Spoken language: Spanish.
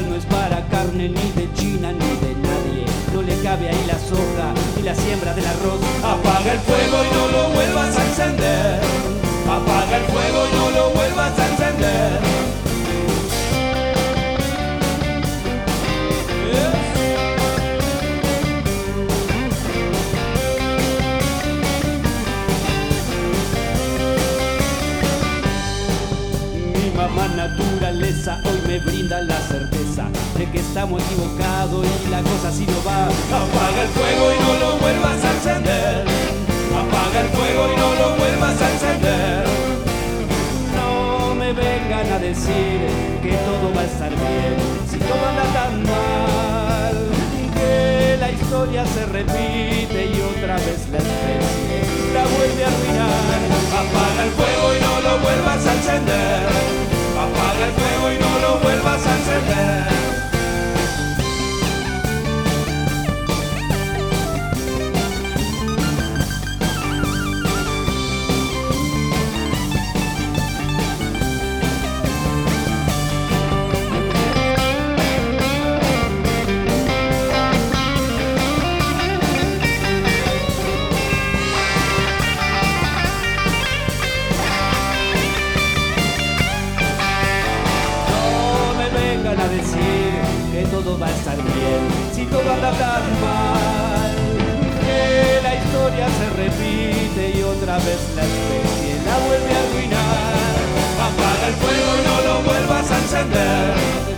no es para carne ni de China ni de nadie. No le cabe ahí la soja ni la siembra del arroz. Apaga el fuego y no lo vuelvas a encender. Apaga el fuego y no lo vuelvas a encender. Mamá naturaleza hoy me brinda la certeza de que estamos equivocados y la cosa así no va. Apaga el fuego y no lo vuelvas a encender. Apaga el fuego y no lo vuelvas a encender. No me vengan a decir que todo va a estar bien si todo anda tan mal, que la historia se repite y otra vez la especie la vuelve a arruinar. Apaga el fuego y no lo vuelvas a encender. Apaga el fuego y no lo vuelvas a encender. A decir que todo va a estar bien si todo anda tan mal, que la historia se repite y otra vez la especie la vuelve a arruinar. Apaga el fuego y no lo vuelvas a encender.